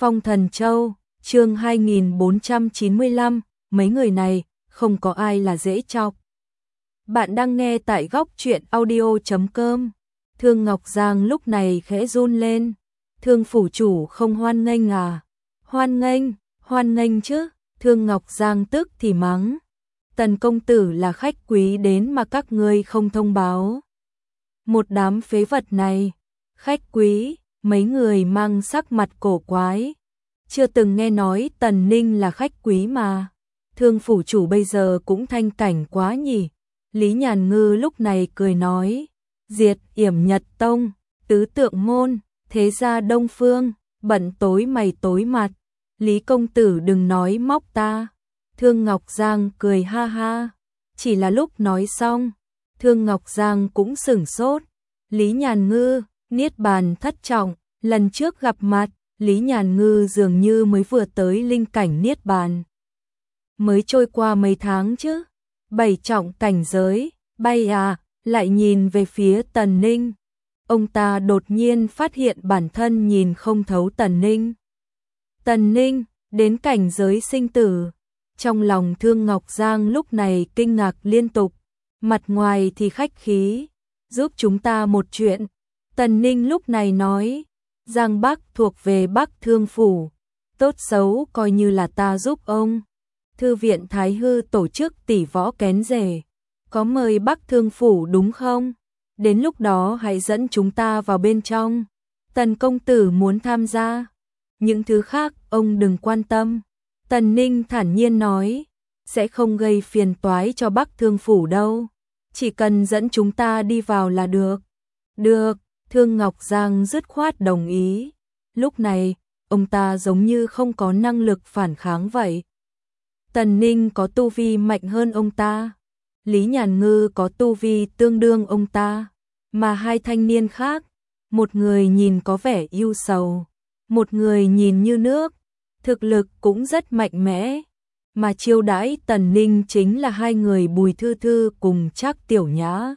Phong Thần Châu, chương 2495, mấy người này, không có ai là dễ chọc. Bạn đang nghe tại góc truyện audio.com. Thương Ngọc Giang lúc này khẽ run lên. Thương phủ chủ không hoan nghênh à? Hoan nghênh chứ. Thương Ngọc Giang tức thì mắng. Tần công tử là khách quý đến mà các ngươi không thông báo. Một đám phế vật này. Khách quý, mấy người mang sắc mặt cổ quái. Chưa từng nghe nói Tần Ninh là khách quý mà. Thương phủ chủ bây giờ cũng thanh cảnh quá nhỉ. Lý Nhàn Ngư lúc này cười nói. Diệt yểm Nhật Tông, tứ tượng môn, thế gia Đông Phương, bận tối mày tối mặt. Lý công tử đừng nói móc ta. Thương Ngọc Giang cười ha ha. Chỉ là lúc nói xong, Thương Ngọc Giang cũng sửng sốt. Lý Nhàn Ngư, niết bàn thất trọng, lần trước gặp mặt, Lý Nhàn Ngư dường như mới vừa tới linh cảnh niết bàn. Mới trôi qua mấy tháng chứ, 7 trọng cảnh giới, bay à, lại nhìn về phía Tần Ninh. Ông ta đột nhiên phát hiện bản thân nhìn không thấu Tần Ninh. Tần Ninh, đến cảnh giới sinh tử. Trong lòng Thương Ngọc Giang lúc này kinh ngạc liên tục, mặt ngoài thì khách khí, giúp chúng ta một chuyện. Tần Ninh lúc này nói, Giang Bắc thuộc về Bắc Thương Phủ, tốt xấu coi như là ta giúp ông. Thư viện Thái Hư tổ chức tỷ võ kén rể, có mời Bắc Thương Phủ đúng không? Đến lúc đó hãy dẫn chúng ta vào bên trong. Tần công tử muốn tham gia. Những thứ khác ông đừng quan tâm. Tần Ninh thản nhiên nói, sẽ không gây phiền toái cho Bắc Thương Phủ đâu. Chỉ cần dẫn chúng ta đi vào là được. Được, Thương Ngọc Giang dứt khoát đồng ý. Lúc này, ông ta giống như không có năng lực phản kháng vậy. Tần Ninh có tu vi mạnh hơn ông ta. Lý Nhàn Ngư có tu vi tương đương ông ta. Mà hai thanh niên khác, một người nhìn có vẻ ưu sầu, một người nhìn như nước, thực lực cũng rất mạnh mẽ. Mà chiêu đãi Tần Ninh chính là hai người Bùi Thư Thư cùng Trác Tiểu Nhã.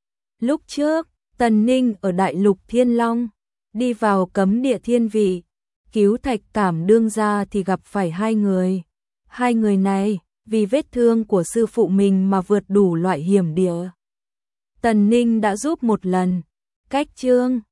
Lúc trước, Tần Ninh ở Đại Lục Thiên Long, đi vào cấm địa thiên vị, cứu Thạch Cảm đương gia thì gặp phải hai người. Hai người này, vì vết thương của sư phụ mình mà vượt đủ loại hiểm địa. Tần Ninh đã giúp một lần. Cách chương